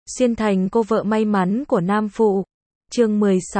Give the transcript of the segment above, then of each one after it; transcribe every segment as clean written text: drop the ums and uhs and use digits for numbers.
Xuyên thành cô vợ may mắn của nam phụ. Chương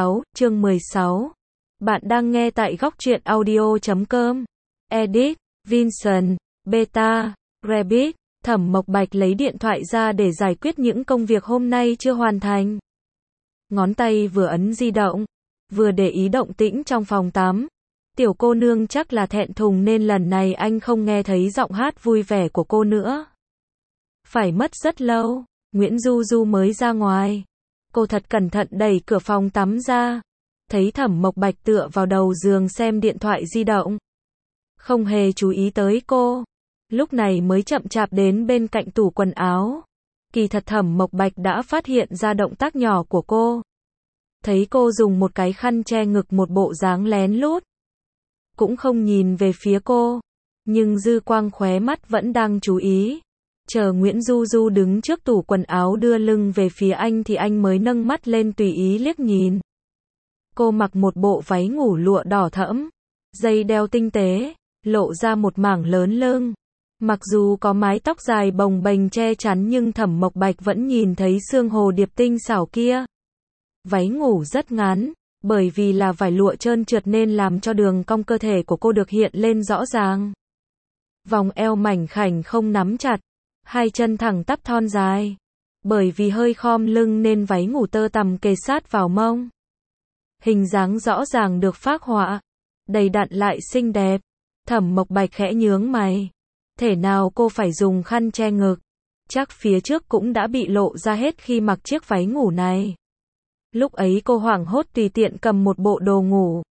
16. Bạn đang nghe tại góc truyện audio.com. Edit, Vincent, Beta, Rabbit. Thẩm Mộc Bạch lấy điện thoại ra để giải quyết những công việc hôm nay chưa hoàn thành. Ngón tay vừa ấn di động, vừa để ý động tĩnh trong phòng tắm. Tiểu cô nương chắc là thẹn thùng nên lần này anh không nghe thấy giọng hát vui vẻ của cô nữa. Phải mất rất lâu, Nguyễn Du Du mới ra ngoài. Cô thật cẩn thận đẩy cửa phòng tắm ra. Thấy Thẩm Mộc Bạch tựa vào đầu giường xem điện thoại di động. Không hề chú ý tới cô. Lúc này mới chậm chạp đến bên cạnh tủ quần áo. Kỳ thật Thẩm Mộc Bạch đã phát hiện ra động tác nhỏ của cô. Thấy cô dùng một cái khăn che ngực một bộ dáng lén lút. Cũng không nhìn về phía cô. Nhưng dư quang khóe mắt vẫn đang chú ý. Chờ Nguyễn Du Du đứng trước tủ quần áo đưa lưng về phía anh thì anh mới nâng mắt lên tùy ý liếc nhìn. Cô mặc một bộ váy ngủ lụa đỏ thẫm, dây đeo tinh tế, lộ ra một mảng lớn lưng. Mặc dù có mái tóc dài bồng bềnh che chắn nhưng Thẩm Mộc Bạch vẫn nhìn thấy xương hồ điệp tinh xảo kia. Váy ngủ rất ngắn, bởi vì là vải lụa trơn trượt nên làm cho đường cong cơ thể của cô được hiện lên rõ ràng. Vòng eo mảnh khảnh không nắm chặt, hai chân thẳng tắp thon dài. Bởi vì hơi khom lưng nên váy ngủ tơ tằm kề sát vào mông. Hình dáng rõ ràng được phác họa, đầy đặn lại xinh đẹp. Thẩm Mộc Bạch khẽ nhướng mày. Thể nào cô phải dùng khăn che ngực? Chắc phía trước cũng đã bị lộ ra hết khi mặc chiếc váy ngủ này. Lúc ấy cô hoảng hốt tùy tiện cầm một bộ đồ ngủ.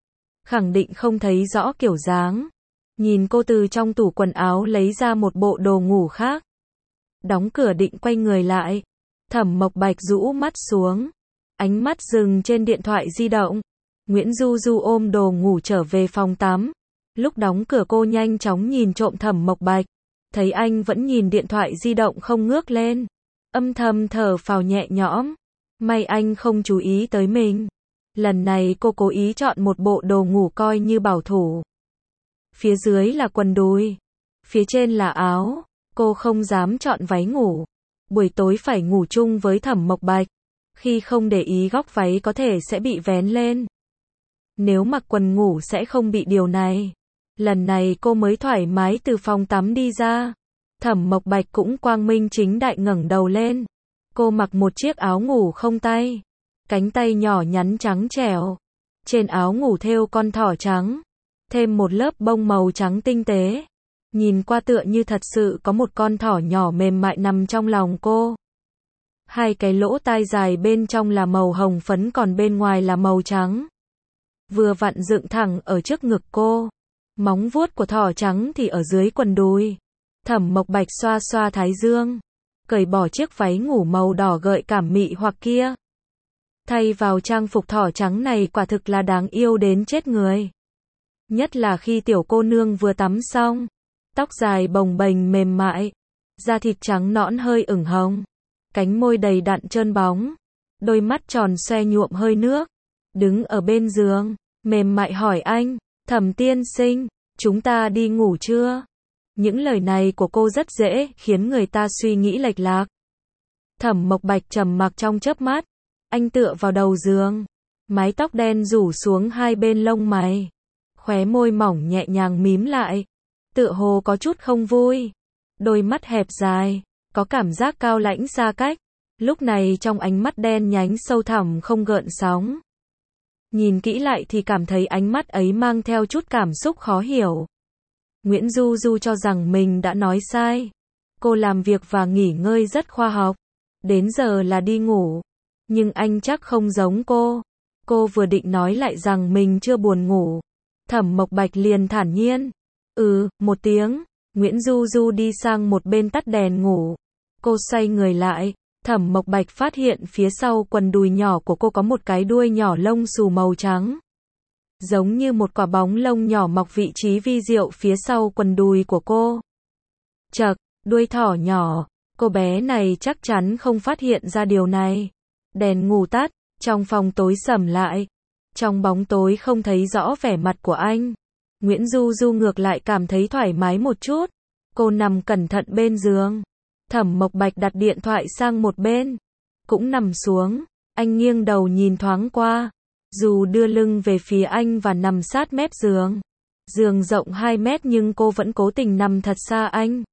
Khẳng định không thấy rõ kiểu dáng. Nhìn cô từ trong tủ quần áo lấy ra một bộ đồ ngủ khác. Đóng cửa định quay người lại. Thẩm Mộc Bạch rũ mắt xuống. Ánh mắt dừng trên điện thoại di động. Nguyễn Du Du ôm đồ ngủ trở về phòng tắm. Lúc đóng cửa cô nhanh chóng nhìn trộm Thẩm Mộc Bạch. Thấy anh vẫn nhìn điện thoại di động không ngước lên. Âm thầm thở phào nhẹ nhõm. May anh không chú ý tới mình. Lần này cô cố ý chọn một bộ đồ ngủ coi như bảo thủ. Phía dưới là quần đùi. Phía trên là áo. Cô không dám chọn váy ngủ. Buổi tối phải ngủ chung với Thẩm Mộc Bạch. Khi không để ý góc váy có thể sẽ bị vén lên. Nếu mặc quần ngủ sẽ không bị điều này. Lần này cô mới thoải mái từ phòng tắm đi ra. Thẩm Mộc Bạch cũng quang minh chính đại ngẩng đầu lên. Cô mặc một chiếc áo ngủ không tay. Cánh tay nhỏ nhắn trắng trẻo. Trên áo ngủ thêu con thỏ trắng. Thêm một lớp bông màu trắng tinh tế. Nhìn qua tựa như thật sự có một con thỏ nhỏ mềm mại nằm trong lòng cô. Hai cái lỗ tai dài bên trong là màu hồng phấn còn bên ngoài là màu trắng. Vừa vặn dựng thẳng ở trước ngực cô. Móng vuốt của thỏ trắng thì ở dưới quần đùi. Thẩm Mộc Bạch xoa xoa thái dương. Cởi bỏ chiếc váy ngủ màu đỏ gợi cảm mị hoặc kia. Thay vào trang phục thỏ trắng này quả thực là đáng yêu đến chết người. Nhất là khi tiểu cô nương vừa tắm xong. Tóc dài bồng bềnh mềm mại. Da thịt trắng nõn hơi ửng hồng. Cánh môi đầy đặn trơn bóng. Đôi mắt tròn xoe nhuộm hơi nước. Đứng ở bên giường, mềm mại hỏi anh, Thẩm tiên sinh, chúng ta đi ngủ chưa? Những lời này của cô rất dễ khiến người ta suy nghĩ lệch lạc. Thẩm Mộc Bạch trầm mặc trong chớp mắt. Anh tựa vào đầu giường. Mái tóc đen rủ xuống hai bên lông mày. Khóe môi mỏng nhẹ nhàng mím lại. Tựa hồ có chút không vui. Đôi mắt hẹp dài. Có cảm giác cao lãnh xa cách. Lúc này trong ánh mắt đen nhánh sâu thẳm không gợn sóng. Nhìn kỹ lại thì cảm thấy ánh mắt ấy mang theo chút cảm xúc khó hiểu. Nguyễn Du Du cho rằng mình đã nói sai. Cô làm việc và nghỉ ngơi rất khoa học. Đến giờ là đi ngủ. Nhưng anh chắc không giống cô. Cô vừa định nói lại rằng mình chưa buồn ngủ. Thẩm Mộc Bạch liền thản nhiên. Một tiếng. Nguyễn Du Du đi sang một bên tắt đèn ngủ. Cô xoay người lại. Thẩm Mộc Bạch phát hiện phía sau quần đùi nhỏ của cô có một cái đuôi nhỏ lông xù màu trắng. Giống như một quả bóng lông nhỏ mọc vị trí vi diệu phía sau quần đùi của cô. Chậc, đuôi thỏ nhỏ. Cô bé này chắc chắn không phát hiện ra điều này. Đèn ngủ tắt, trong phòng tối sầm lại. Trong bóng tối không thấy rõ vẻ mặt của anh. Nguyễn Du Du ngược lại cảm thấy thoải mái một chút. Cô nằm cẩn thận bên giường. Thẩm Mộc Bạch đặt điện thoại sang một bên, cũng nằm xuống, anh nghiêng đầu nhìn thoáng qua, dù đưa lưng về phía anh và nằm sát mép giường. Giường rộng 2 mét nhưng cô vẫn cố tình nằm thật xa anh.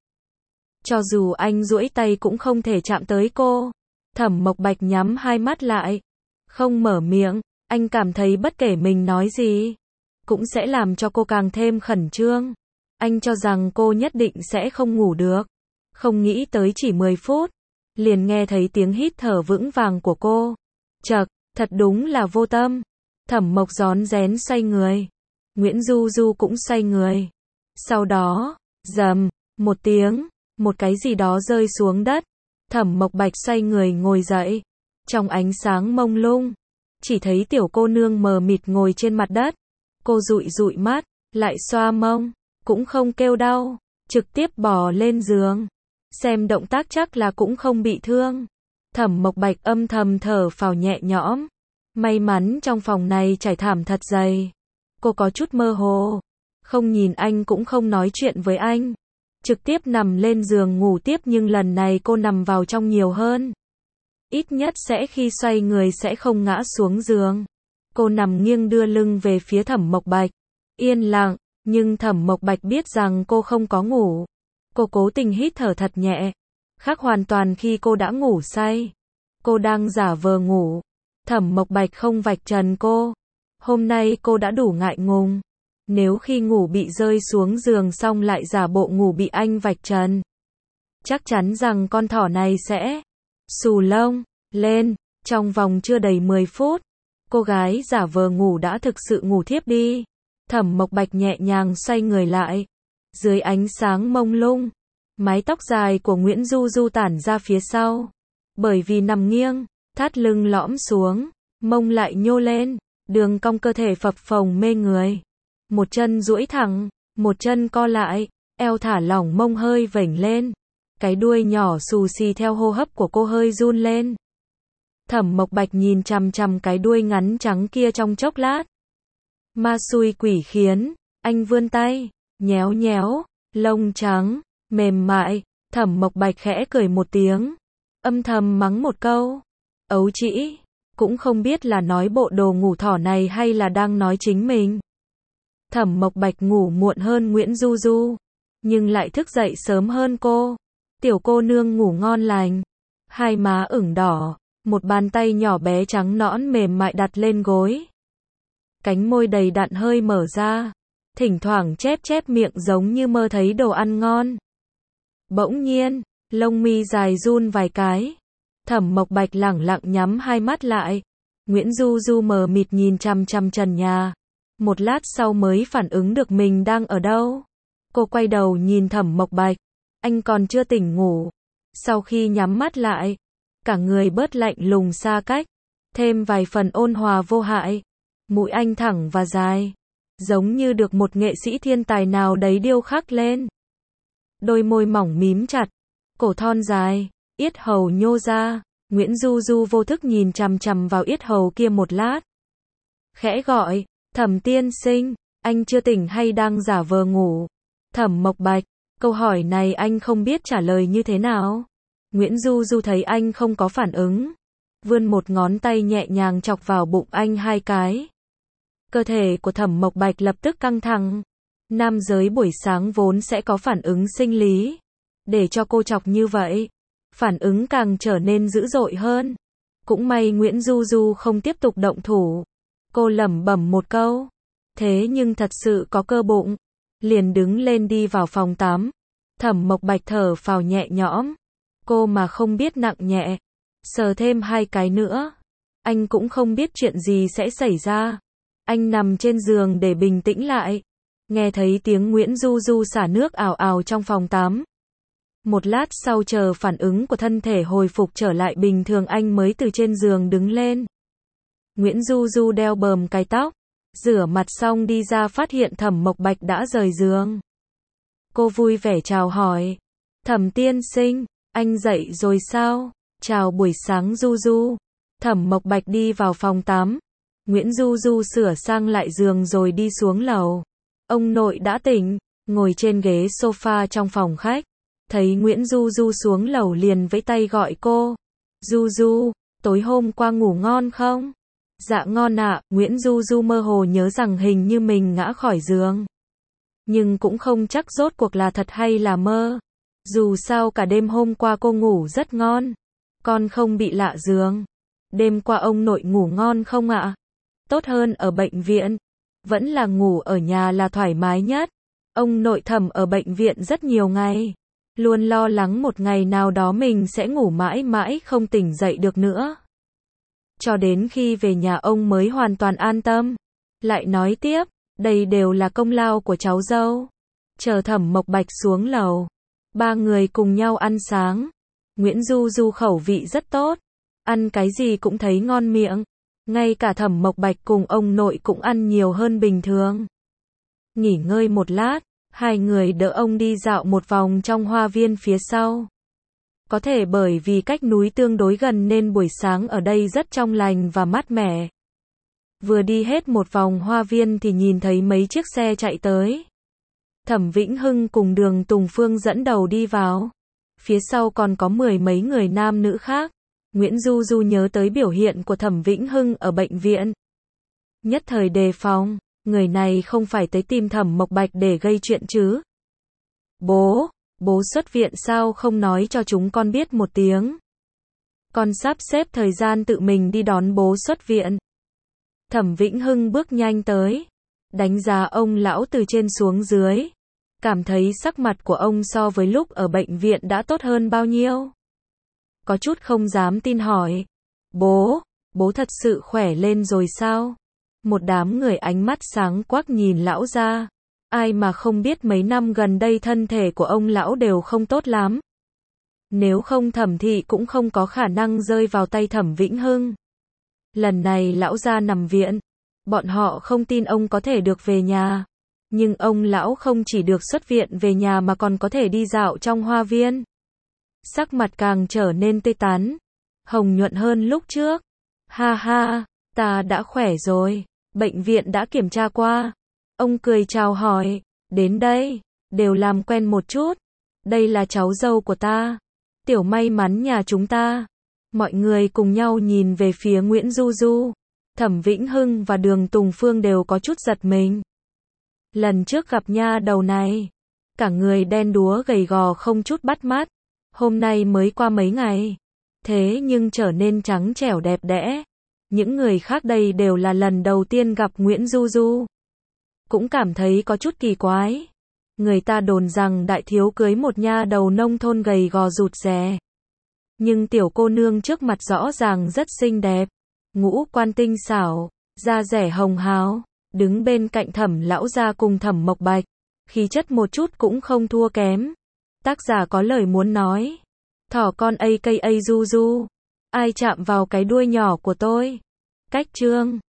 Cho dù anh duỗi tay cũng không thể chạm tới cô. Thẩm Mộc Bạch nhắm hai mắt lại, không mở miệng, anh cảm thấy bất kể mình nói gì, cũng sẽ làm cho cô càng thêm khẩn trương. Anh cho rằng cô nhất định sẽ không ngủ được. Không nghĩ tới chỉ 10 phút, liền nghe thấy tiếng hít thở vững vàng của cô. Chậc, thật đúng là vô tâm. Thẩm Mộc rón rén xoay người. Nguyễn Du Du cũng xoay người. Sau đó, rầm, một tiếng, một cái gì đó rơi xuống đất. Thẩm Mộc Bạch xoay người ngồi dậy. Trong ánh sáng mông lung, chỉ thấy tiểu cô nương mờ mịt ngồi trên mặt đất. Cô dụi dụi mắt, lại xoa mông, cũng không kêu đau, trực tiếp bò lên giường. Xem động tác chắc là cũng không bị thương. Thẩm Mộc Bạch âm thầm thở phào nhẹ nhõm. May mắn trong phòng này trải thảm thật dày. Cô có chút mơ hồ, không nhìn anh cũng không nói chuyện với anh. Trực tiếp nằm lên giường ngủ tiếp, nhưng lần này cô nằm vào trong nhiều hơn. Ít nhất sẽ khi xoay người sẽ không ngã xuống giường. Cô nằm nghiêng đưa lưng về phía Thẩm Mộc Bạch. Yên lặng, nhưng Thẩm Mộc Bạch biết rằng cô không có ngủ. Cô cố tình hít thở thật nhẹ, khác hoàn toàn khi cô đã ngủ say. Cô đang giả vờ ngủ. Thẩm Mộc Bạch không vạch trần cô. Hôm nay cô đã đủ ngại ngùng. Nếu khi ngủ bị rơi xuống giường xong lại giả bộ ngủ bị anh vạch trần, chắc chắn rằng con thỏ này sẽ xù lông lên. Trong vòng chưa đầy 10 phút, cô gái giả vờ ngủ đã thực sự ngủ thiếp đi. Thẩm Mộc Bạch nhẹ nhàng xoay người lại. Dưới ánh sáng mông lung, mái tóc dài của Nguyễn Du Du tản ra phía sau. Bởi vì nằm nghiêng, thắt lưng lõm xuống, mông lại nhô lên, đường cong cơ thể phập phồng mê người. Một chân duỗi thẳng, một chân co lại, eo thả lỏng, mông hơi vểnh lên. Cái đuôi nhỏ xù xì theo hô hấp của cô hơi run lên. Thẩm Mộc Bạch nhìn chằm chằm cái đuôi ngắn trắng kia trong chốc lát. Ma xui quỷ khiến, anh vươn tay, nhéo nhéo, lông trắng, mềm mại. Thẩm Mộc Bạch khẽ cười một tiếng, âm thầm mắng một câu. Ấu trĩ, cũng không biết là nói bộ đồ ngủ thỏ này hay là đang nói chính mình. Thẩm Mộc Bạch ngủ muộn hơn Nguyễn Du Du, nhưng lại thức dậy sớm hơn cô. Tiểu cô nương ngủ ngon lành, hai má ửng đỏ, một bàn tay nhỏ bé trắng nõn mềm mại đặt lên gối. Cánh môi đầy đặn hơi mở ra, thỉnh thoảng chép chép miệng giống như mơ thấy đồ ăn ngon. Bỗng nhiên, lông mi dài run vài cái. Thẩm Mộc Bạch lẳng lặng nhắm hai mắt lại. Nguyễn Du Du mờ mịt nhìn chằm chằm trần nhà. Một lát sau mới phản ứng được mình đang ở đâu. Cô quay đầu nhìn Thẩm Mộc Bạch. Anh còn chưa tỉnh ngủ. Sau khi nhắm mắt lại, cả người bớt lạnh lùng xa cách, thêm vài phần ôn hòa vô hại. Mũi anh thẳng và dài, giống như được một nghệ sĩ thiên tài nào đấy điêu khắc lên. Đôi môi mỏng mím chặt, cổ thon dài, yết hầu nhô ra. Nguyễn Du Du vô thức nhìn chằm chằm vào yết hầu kia một lát. Khẽ gọi, Thẩm tiên sinh, anh chưa tỉnh hay đang giả vờ ngủ? Thẩm Mộc Bạch, câu hỏi này anh không biết trả lời như thế nào. Nguyễn Du Du thấy anh không có phản ứng, vươn một ngón tay nhẹ nhàng chọc vào bụng anh hai cái. Cơ thể của Thẩm Mộc Bạch lập tức căng thẳng. Nam giới buổi sáng vốn sẽ có phản ứng sinh lý. Để cho cô chọc như vậy, phản ứng càng trở nên dữ dội hơn. Cũng may Nguyễn Du Du không tiếp tục động thủ. Cô lẩm bẩm một câu, thế nhưng thật sự có cơ bụng. Liền đứng lên đi vào phòng tắm. Thẩm Mộc Bạch thở phào nhẹ nhõm. Cô mà không biết nặng nhẹ, sờ thêm hai cái nữa, anh cũng không biết chuyện gì sẽ xảy ra. Anh nằm trên giường để bình tĩnh lại. Nghe thấy tiếng Nguyễn Du Du xả nước ào ào trong phòng tắm. Một lát sau chờ phản ứng của thân thể hồi phục trở lại bình thường anh mới từ trên giường đứng lên. Nguyễn Du Du đeo bờm cái tóc, rửa mặt xong đi ra phát hiện Thẩm Mộc Bạch đã rời giường. Cô vui vẻ chào hỏi. Thẩm tiên sinh, anh dậy rồi sao? Chào buổi sáng Du Du. Thẩm Mộc Bạch đi vào phòng tắm. Nguyễn Du Du sửa sang lại giường rồi đi xuống lầu. Ông nội đã tỉnh, ngồi trên ghế sofa trong phòng khách. thấy Nguyễn Du Du xuống lầu liền vẫy tay gọi cô. Du Du, tối hôm qua ngủ ngon không? Dạ ngon ạ, Nguyễn Du Du mơ hồ nhớ rằng hình như mình ngã khỏi giường. Nhưng cũng không chắc rốt cuộc là thật hay là mơ. Dù sao cả đêm hôm qua cô ngủ rất ngon. Con không bị lạ giường. Đêm qua ông nội ngủ ngon không ạ? Tốt hơn ở bệnh viện. Vẫn là ngủ ở nhà là thoải mái nhất. Ông nội Thẩm ở bệnh viện rất nhiều ngày. Luôn lo lắng một ngày nào đó mình sẽ ngủ mãi mãi không tỉnh dậy được nữa. Cho đến khi về nhà ông mới hoàn toàn an tâm. Lại nói tiếp, đây đều là công lao của cháu dâu. Chờ Thẩm Mộc Bạch xuống lầu. Ba người cùng nhau ăn sáng. Nguyễn Du Du khẩu vị rất tốt. Ăn cái gì cũng thấy ngon miệng. Ngay cả Thẩm Mộc Bạch cùng ông nội cũng ăn nhiều hơn bình thường. Nghỉ ngơi một lát, hai người đỡ ông đi dạo một vòng trong hoa viên phía sau. Có thể bởi vì cách núi tương đối gần nên buổi sáng ở đây rất trong lành và mát mẻ. Vừa đi hết một vòng hoa viên thì nhìn thấy mấy chiếc xe chạy tới. Thẩm Vĩnh Hưng cùng Đường Tùng Phương dẫn đầu đi vào. Phía sau còn có mười mấy người nam nữ khác. Nguyễn Du Du nhớ tới biểu hiện của Thẩm Vĩnh Hưng ở bệnh viện. Nhất thời đề phòng, người này không phải tới tìm Thẩm Mộc Bạch để gây chuyện chứ. Bố xuất viện sao không nói cho chúng con biết một tiếng. Con sắp xếp thời gian tự mình đi đón bố xuất viện. Thẩm Vĩnh Hưng bước nhanh tới, đánh giá ông lão từ trên xuống dưới. Cảm thấy sắc mặt của ông so với lúc ở bệnh viện đã tốt hơn bao nhiêu. Có chút không dám tin hỏi. Bố thật sự khỏe lên rồi sao? Một đám người ánh mắt sáng quắc nhìn lão ra. Ai mà không biết mấy năm gần đây thân thể của ông lão đều không tốt lắm. Nếu không Thẩm thị cũng không có khả năng rơi vào tay Thẩm Vĩnh Hưng. Lần này lão gia nằm viện. Bọn họ không tin ông có thể được về nhà. Nhưng ông lão không chỉ được xuất viện về nhà mà còn có thể đi dạo trong hoa viên. Sắc mặt càng trở nên tươi tắn, hồng nhuận hơn lúc trước. Ha ha, ta đã khỏe rồi, bệnh viện đã kiểm tra qua. Ông cười chào hỏi, đến đây, đều làm quen một chút. Đây là cháu dâu của ta, tiểu may mắn nhà chúng ta. Mọi người cùng nhau nhìn về phía Nguyễn Du Du. Thẩm Vĩnh Hưng và Đường Tùng Phương đều có chút giật mình. Lần trước gặp nha đầu này, cả người đen đúa gầy gò không chút bắt mắt. Hôm nay mới qua mấy ngày, thế nhưng trở nên trắng trẻo đẹp đẽ. Những người khác đây đều là lần đầu tiên gặp Nguyễn Du Du. Cũng cảm thấy có chút kỳ quái. Người ta đồn rằng đại thiếu cưới một nha đầu nông thôn gầy gò rụt rè. Nhưng tiểu cô nương trước mặt rõ ràng rất xinh đẹp. Ngũ quan tinh xảo, da dẻ hồng hào, đứng bên cạnh Thẩm lão gia cùng Thẩm Mộc Bạch. Khí chất một chút cũng không thua kém. Tác giả có lời muốn nói. Thỏ con aka Du Du. Ai chạm vào cái đuôi nhỏ của tôi? Cách chương